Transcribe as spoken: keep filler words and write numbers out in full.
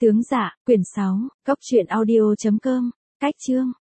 Tướng Dạ, quyển sáu, cốc truyện audio chấm com, cách chương.